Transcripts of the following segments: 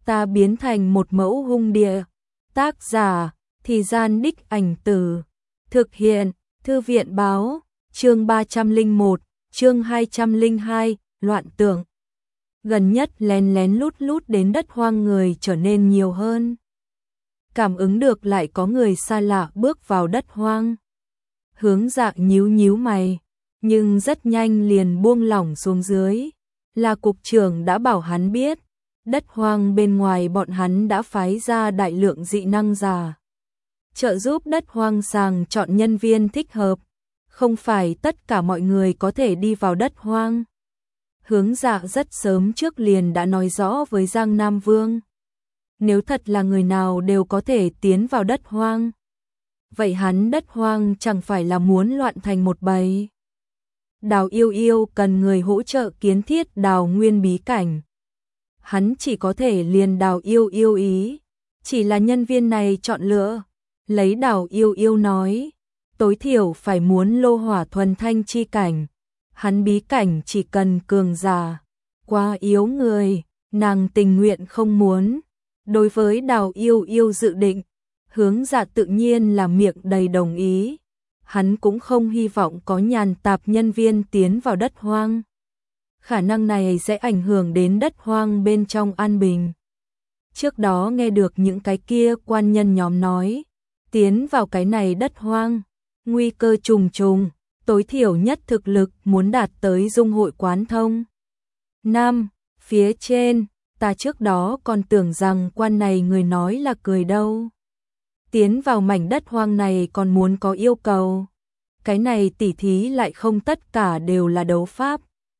ta biến thành một mẫu hung địa. Tác giả, Thì Gian Đích Ảnh Từ. Thực hiện, Thư viện Báo, chương 301, chương 202, loạn tưởng. Gần nhất lén lén lút lút đến đất hoang người trở nên nhiều hơn. Cảm ứng được lại có người xa lạ bước vào đất hoang. Hướng Dạ nhíu nhíu mày, nhưng rất nhanh liền buông lỏng xuống dưới. Là cục trưởng đã bảo hắn biết, đất hoang bên ngoài bọn hắn đã phái ra đại lượng dị năng giả. Trợ giúp đất hoang sàng chọn nhân viên thích hợp, không phải tất cả mọi người có thể đi vào đất hoang. Hướng Dạ rất sớm trước liền đã nói rõ với Giang Nam Vương. Nếu thật là người nào đều có thể tiến vào đất hoang, vậy hắn đất hoang chẳng phải là muốn loạn thành một bầy. Đào Yêu Yêu cần người hỗ trợ kiến thiết đào nguyên bí cảnh. Hắn chỉ có thể liền Đào Yêu Yêu ý, chỉ là nhân viên này chọn lựa. Lấy Đào Yêu Yêu nói, tối thiểu phải muốn lô hỏa thuần thanh chi cảnh. Hắn bí cảnh chỉ cần cường giả, quá yếu người, nàng tình nguyện không muốn. Đối với Đào Yêu Yêu dự định, Hướng Dạ tự nhiên là miệng đầy đồng ý. Hắn cũng không hy vọng có nhàn tạp nhân viên tiến vào đất hoang. Khả năng này sẽ ảnh hưởng đến đất hoang bên trong an bình. Trước đó nghe được những cái kia quan nhân nhóm nói, tiến vào cái này đất hoang, nguy cơ trùng trùng, tối thiểu nhất thực lực muốn đạt tới dung hội quán thông. Nam, phía trên, ta trước đó còn tưởng rằng quan này người nói là cười đâu. Tiến vào mảnh đất hoang này còn muốn có yêu cầu. Cái này tỉ thí lại không tất cả đều là đấu pháp.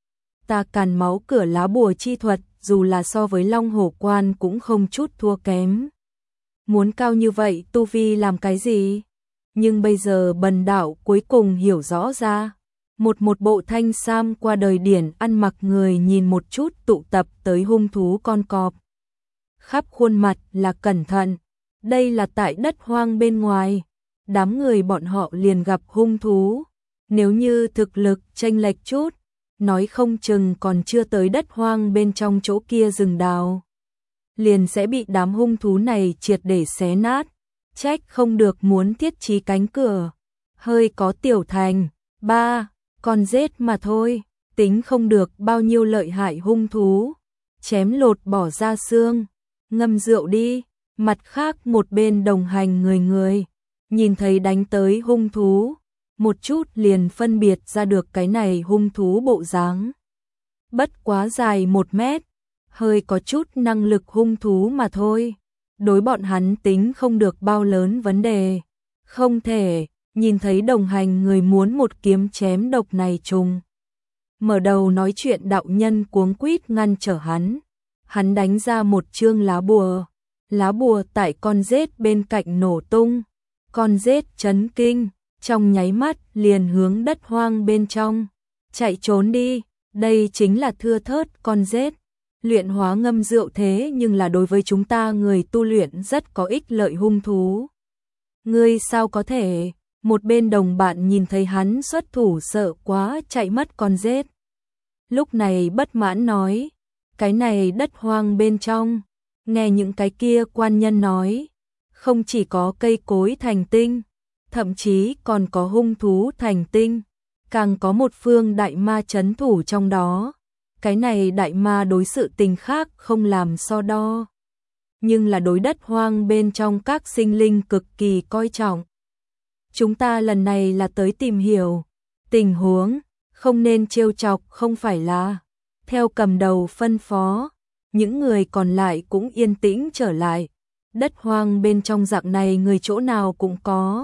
Ta càn máu cửa lá bùa chi thuật, dù là so với Long Hổ Quan cũng không chút thua kém. Muốn cao như vậy tu vi làm cái gì? Nhưng bây giờ Bần Đạo cuối cùng hiểu rõ ra. Một bộ thanh sam qua đời điển ăn mặc người nhìn một chút tụ tập tới hung thú con cọp. Khắp khuôn mặt là cẩn thận. Đây là tại đất hoang bên ngoài. Đám người bọn họ liền gặp hung thú. Nếu như thực lực chênh lệch chút, nói không chừng còn chưa tới đất hoang bên trong chỗ kia rừng đào, liền sẽ bị đám hung thú này triệt để xé nát. Trách không được muốn thiết trí cánh cửa. Hơi có tiểu thành, 3 con rết mà thôi, tính không được bao nhiêu lợi hại hung thú. Chém lột bỏ ra xương, ngâm rượu đi. Mặt khác một bên đồng hành người, nhìn thấy đánh tới hung thú, một chút liền phân biệt ra được cái này hung thú bộ dáng. Bất quá dài 1 mét, hơi có chút năng lực hung thú mà thôi. Đối bọn hắn tính không được bao lớn vấn đề. Không thể, nhìn thấy đồng hành người muốn một kiếm chém độc này trùng. Mở đầu nói chuyện đạo nhân cuống quýt ngăn trở hắn. Hắn đánh ra một chương lá bùa. Lá bùa tại con rết bên cạnh nổ tung. Con rết chấn kinh, trong nháy mắt liền hướng đất hoang bên trong. Chạy trốn đi, đây chính là thưa thớt con rết. Luyện hóa ngâm rượu thế nhưng là đối với chúng ta người tu luyện rất có ích lợi hung thú. Ngươi sao có thể? Một bên đồng bạn nhìn thấy hắn xuất thủ sợ quá chạy mất con rết. Lúc này bất mãn nói, cái này đất hoang bên trong, nghe những cái kia quan nhân nói, không chỉ có cây cối thành tinh, thậm chí còn có hung thú thành tinh, càng có một phương đại ma trấn thủ trong đó. Cái này đại ma đối sự tình khác không làm so đo, nhưng là đối đất hoang bên trong các sinh linh cực kỳ coi trọng. Chúng ta lần này là tới tìm hiểu tình huống, không nên trêu chọc không phải là. Theo cầm đầu phân phó, những người còn lại cũng yên tĩnh trở lại. Đất hoang bên trong dạng này người chỗ nào cũng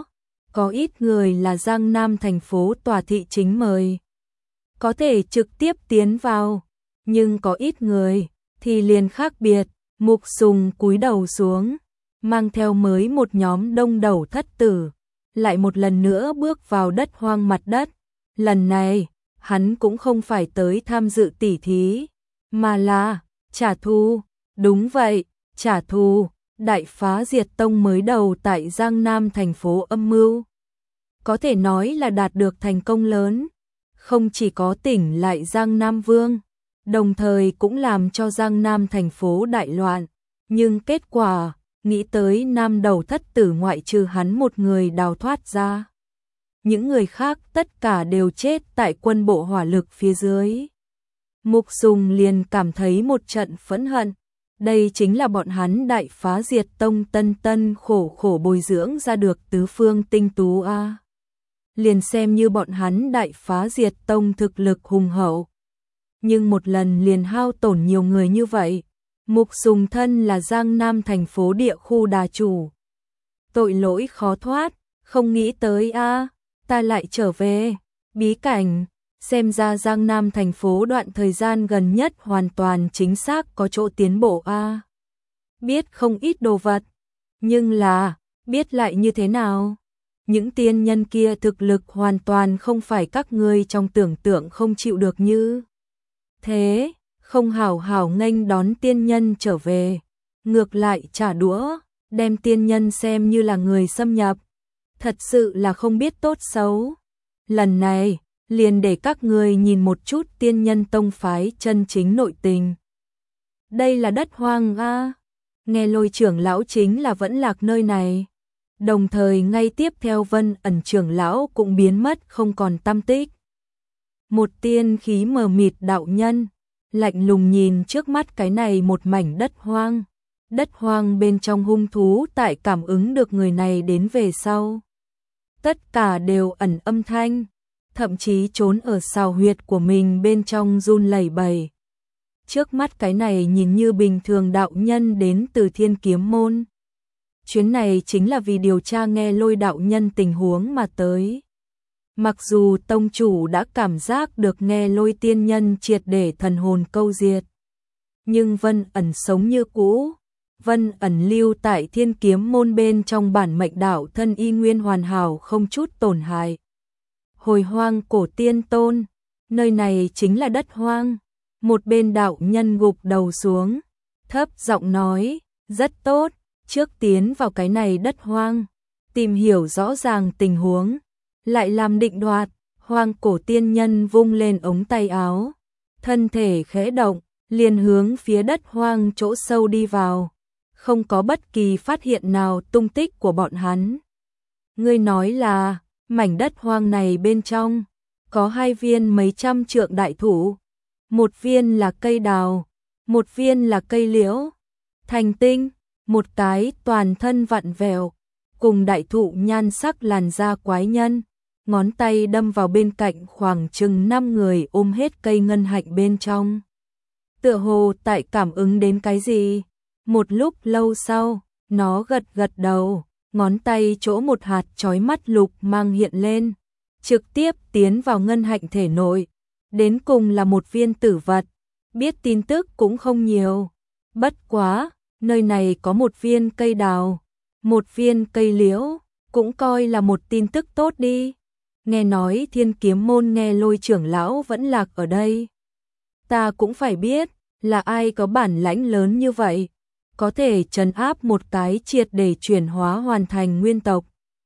có ít người là Giang Nam thành phố tòa thị chính mời, có thể trực tiếp tiến vào, nhưng có ít người thì liền khác biệt. Mục Sùng cúi đầu xuống, mang theo mới một nhóm đông đầu thất tử, lại một lần nữa bước vào đất hoang mặt đất. Lần này, hắn cũng không phải tới tham dự tỉ thí, mà là trả thù. Đúng vậy, trả thù. Đại phá diệt tông mới đầu tại Giang Nam thành phố âm mưu, có thể nói là đạt được thành công lớn. Không chỉ có tỉnh lại Giang Nam Vương, đồng thời cũng làm cho Giang Nam thành phố đại loạn. Nhưng kết quả, nghĩ tới nam đầu thất tử ngoại trừ hắn một người đào thoát ra. Những người khác tất cả đều chết tại quân bộ hỏa lực phía dưới. Mục Dung liền cảm thấy một trận phẫn hận. Đây chính là bọn hắn đại phá diệt tông tân tân khổ khổ bồi dưỡng ra được tứ phương tinh tú a. Liền xem như bọn hắn đại phá diệt tông thực lực hùng hậu. Nhưng một lần liền hao tổn nhiều người như vậy. Mục Dung thân là Giang Nam thành phố địa khu đà chủ. Tội lỗi khó thoát, không nghĩ tới a, ta lại trở về. Bí cảnh, xem ra Giang Nam thành phố đoạn thời gian gần nhất hoàn toàn chính xác có chỗ tiến bộ a. Biết không ít đồ vật, nhưng là, biết lại như thế nào? Những tiên nhân kia thực lực hoàn toàn không phải các ngươi trong tưởng tượng không chịu được như thế, không hảo hảo nghênh đón tiên nhân trở về, ngược lại trả đũa, đem tiên nhân xem như là người xâm nhập, thật sự là không biết tốt xấu. Lần này, liền để các ngươi nhìn một chút tiên nhân tông phái chân chính nội tình. Đây là đất hoang a. Nghe Lôi trưởng lão chính là vẫn lạc nơi này. Đồng thời ngay tiếp theo Vân Ẩn trưởng lão cũng biến mất không còn tăm tích. Một tiên khí mờ mịt đạo nhân, lạnh lùng nhìn trước mắt cái này một mảnh đất hoang. Đất hoang bên trong hung thú tại cảm ứng được người này đến về sau. Tất cả đều ẩn âm thanh, thậm chí trốn ở sào huyệt của mình bên trong run lẩy bẩy. Trước mắt cái này nhìn như bình thường đạo nhân đến từ Thiên Kiếm Môn. Chuyến này chính là vì điều tra nghe Lôi đạo nhân tình huống mà tới. Mặc dù tông chủ đã cảm giác được nghe Lôi tiên nhân triệt để thần hồn câu diệt, nhưng Vân Ẩn sống như cũ. Vân Ẩn lưu tại Thiên Kiếm Môn bên trong bản mệnh đạo thân y nguyên hoàn hảo không chút tổn hại. Hồi hoang cổ tiên tôn, nơi này chính là đất hoang. Một bên đạo nhân gục đầu xuống, thấp giọng nói, rất tốt, trước tiến vào cái này đất hoang, tìm hiểu rõ ràng tình huống, lại làm định đoạt. Hoang cổ tiên nhân vung lên ống tay áo, thân thể khẽ động, liền hướng phía đất hoang chỗ sâu đi vào, không có bất kỳ phát hiện nào tung tích của bọn hắn. Ngươi nói là, mảnh đất hoang này bên trong, có 2 viên mấy trăm trượng đại thụ, một viên là cây đào, một viên là cây liễu, thành tinh, một cái toàn thân vặn vẹo, cùng đại thụ nhan sắc làn da quái nhân, ngón tay đâm vào bên cạnh khoảng chừng 5 người ôm hết cây ngân hạnh bên trong. Tựa hồ tại cảm ứng đến cái gì, một lúc lâu sau, nó gật gật đầu, ngón tay chỗ một hạt chói mắt lục mang hiện lên, trực tiếp tiến vào ngân hạnh thể nội. Đến cùng là một viên tử vật, biết tin tức cũng không nhiều. Bất quá, nơi này có một viên cây đào, một viên cây liễu, cũng coi là một tin tức tốt đi. Nghe nói Thiên Kiếm Môn nghe Lôi trưởng lão vẫn lạc ở đây. Ta cũng phải biết, là ai có bản lãnh lớn như vậy, có thể trấn áp một cái triệt để chuyển hóa hoàn thành nguyên tộc.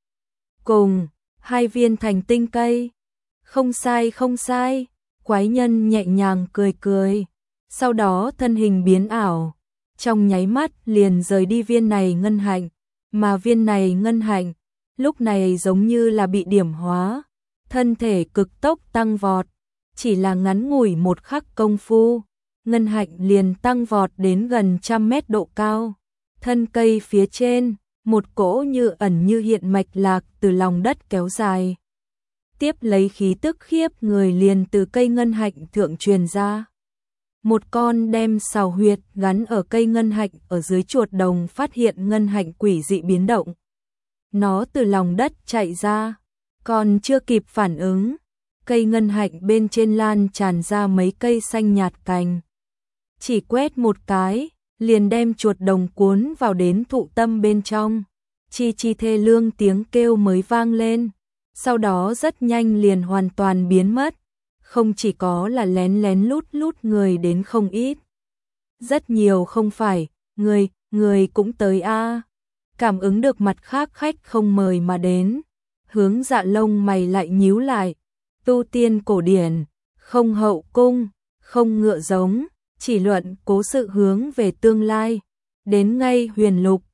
Cùng, 2 viên thành tinh cây. Không sai không sai. Quái nhân nhẹ nhàng cười cười, sau đó thân hình biến ảo, trong nháy mắt liền rời đi viên này ngân hạnh, mà viên này ngân hạnh, lúc này giống như là bị điểm hóa, thân thể cực tốc tăng vọt, chỉ là ngắn ngủi một khắc công phu, ngân hạnh liền tăng vọt đến gần 100 mét độ cao, thân cây phía trên, một cỗ như ẩn như hiện mạch lạc từ lòng đất kéo dài. Tiếp lấy khí tức khiếp người liền từ cây ngân hạnh thượng truyền ra. Một con đem sào huyệt gắn ở cây ngân hạnh ở dưới chuột đồng phát hiện ngân hạnh quỷ dị biến động. Nó từ lòng đất chạy ra, còn chưa kịp phản ứng, cây ngân hạnh bên trên lan tràn ra mấy cây xanh nhạt cành. Chỉ quét một cái, liền đem chuột đồng cuốn vào đến thụ tâm bên trong. Chi chi thê lương tiếng kêu mới vang lên. Sau đó rất nhanh liền hoàn toàn biến mất, không chỉ có là lén lén lút lút người đến không ít. Rất nhiều không phải, người cũng tới a. Cảm ứng được mặt khác khách không mời mà đến, hướng Dạ lông mày lại nhíu lại, tu tiên cổ điển, không hậu cung, không ngựa giống, chỉ luận cố sự hướng về tương lai, đến ngay Huyền Lục,